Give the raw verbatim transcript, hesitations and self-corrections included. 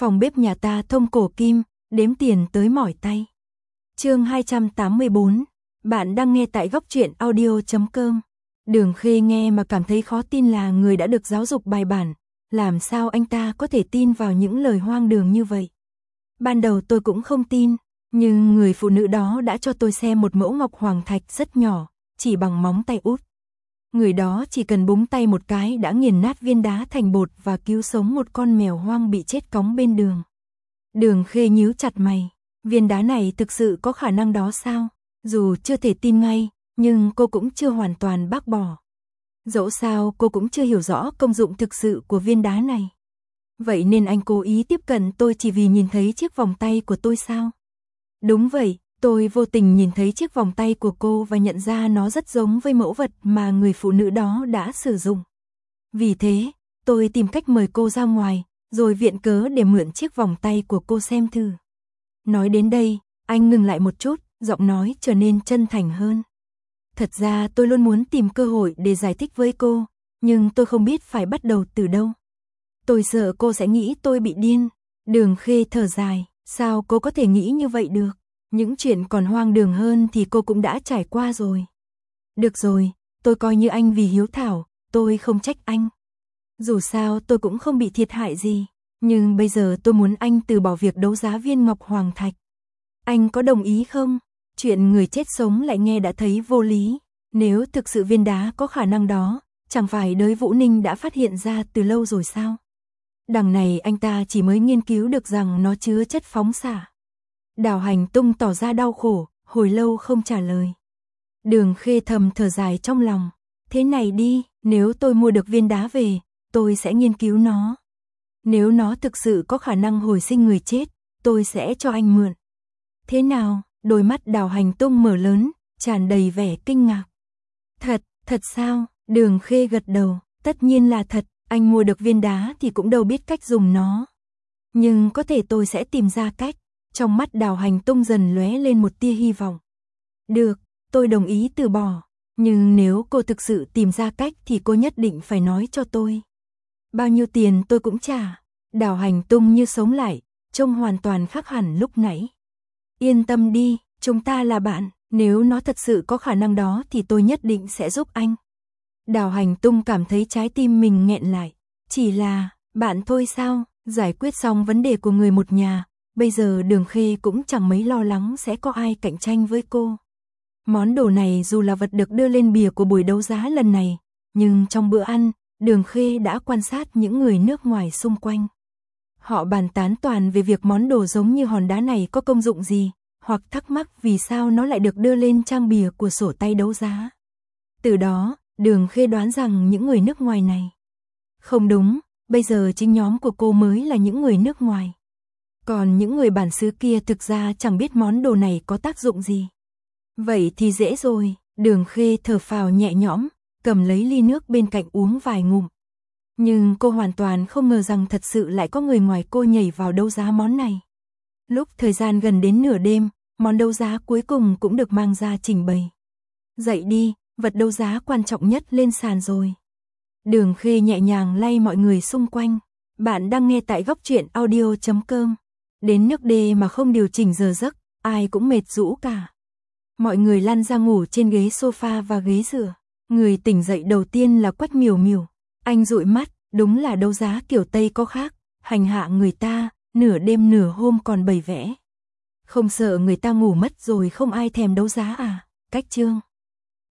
Phòng bếp nhà ta thông cổ kim, đếm tiền tới mỏi tay. Chương hai trăm tám mươi bốn. Bạn đang nghe tại góc truyện audio chấm com. Đường Khê nghe mà cảm thấy khó tin là người đã được giáo dục bài bản, làm sao anh ta có thể tin vào những lời hoang đường như vậy. Ban đầu tôi cũng không tin, nhưng người phụ nữ đó đã cho tôi xem một mẫu ngọc hoàng thạch rất nhỏ, chỉ bằng móng tay út. Người đó chỉ cần búng tay một cái đã nghiền nát viên đá thành bột và cứu sống một con mèo hoang bị chết cóng bên đường. Đường Khê nhíu chặt mày, viên đá này thực sự có khả năng đó sao? Dù chưa thể tin ngay, nhưng cô cũng chưa hoàn toàn bác bỏ. Dẫu sao cô cũng chưa hiểu rõ công dụng thực sự của viên đá này. Vậy nên anh cố ý tiếp cận tôi chỉ vì nhìn thấy chiếc vòng tay của tôi sao? Đúng vậy, tôi vô tình nhìn thấy chiếc vòng tay của cô và nhận ra nó rất giống với mẫu vật mà người phụ nữ đó đã sử dụng. Vì thế, tôi tìm cách mời cô ra ngoài, rồi viện cớ để mượn chiếc vòng tay của cô xem thử. Nói đến đây, anh ngừng lại một chút, giọng nói trở nên chân thành hơn. Thật ra tôi luôn muốn tìm cơ hội để giải thích với cô, nhưng tôi không biết phải bắt đầu từ đâu. Tôi sợ cô sẽ nghĩ tôi bị điên. Đường Khê thở dài, sao cô có thể nghĩ như vậy được? Những chuyện còn hoang đường hơn thì cô cũng đã trải qua rồi. Được rồi, tôi coi như anh vì hiếu thảo, tôi không trách anh. Dù sao tôi cũng không bị thiệt hại gì, nhưng bây giờ tôi muốn anh từ bỏ việc đấu giá viên ngọc hoàng thạch. Anh có đồng ý không? Chuyện người chết sống lại nghe đã thấy vô lý. Nếu thực sự viên đá có khả năng đó, chẳng phải Đới Vũ Ninh đã phát hiện ra từ lâu rồi sao? Đằng này anh ta chỉ mới nghiên cứu được rằng nó chứa chất phóng xạ. Đào Hành Tung tỏ ra đau khổ, hồi lâu không trả lời. Đường Khê thầm thở dài trong lòng. Thế này đi, nếu tôi mua được viên đá về, tôi sẽ nghiên cứu nó. Nếu nó thực sự có khả năng hồi sinh người chết, tôi sẽ cho anh mượn. Thế nào? Đôi mắt Đào Hành Tung mở lớn, tràn đầy vẻ kinh ngạc. Thật, thật sao? Đường Khê gật đầu, tất nhiên là thật, anh mua được viên đá thì cũng đâu biết cách dùng nó. Nhưng có thể tôi sẽ tìm ra cách. Trong mắt Đào Hành Tung dần lóe lên một tia hy vọng. Được, tôi đồng ý từ bỏ, nhưng nếu cô thực sự tìm ra cách thì cô nhất định phải nói cho tôi. Bao nhiêu tiền tôi cũng trả. Đào Hành Tung như sống lại, trông hoàn toàn khác hẳn lúc nãy. Yên tâm đi, chúng ta là bạn, nếu nó thật sự có khả năng đó thì tôi nhất định sẽ giúp anh. Đào Hành Tung cảm thấy trái tim mình nghẹn lại. Chỉ là, bạn thôi sao? Giải quyết xong vấn đề của người một nhà, bây giờ Đường Khê cũng chẳng mấy lo lắng sẽ có ai cạnh tranh với cô. Món đồ này dù là vật được đưa lên bìa của buổi đấu giá lần này, nhưng trong bữa ăn, Đường Khê đã quan sát những người nước ngoài xung quanh. Họ bàn tán toàn về việc món đồ giống như hòn đá này có công dụng gì, hoặc thắc mắc vì sao nó lại được đưa lên trang bìa của sổ tay đấu giá. Từ đó, Đường Khê đoán rằng những người nước ngoài này. Không đúng, bây giờ chính nhóm của cô mới là những người nước ngoài. Còn những người bản xứ kia thực ra chẳng biết món đồ này có tác dụng gì. Vậy thì dễ rồi, Đường Khê thở phào nhẹ nhõm, cầm lấy ly nước bên cạnh uống vài ngụm. Nhưng cô hoàn toàn không ngờ rằng thật sự lại có người ngoài cô nhảy vào đấu giá món này. Lúc thời gian gần đến nửa đêm, món đấu giá cuối cùng cũng được mang ra trình bày. Dậy đi, vật đấu giá quan trọng nhất lên sàn rồi. Đường Khê nhẹ nhàng lay mọi người xung quanh. Bạn đang nghe tại góc truyện audio chấm com. Đến nước đê mà không điều chỉnh giờ giấc, ai cũng mệt rũ cả. Mọi người lăn ra ngủ trên ghế sofa và ghế dựa. Người tỉnh dậy đầu tiên là Quách Miểu Miểu. Anh dụi mắt, đúng là đấu giá kiểu Tây có khác, hành hạ người ta, nửa đêm nửa hôm còn bày vẽ. Không sợ người ta ngủ mất rồi không ai thèm đấu giá à? Cách chương.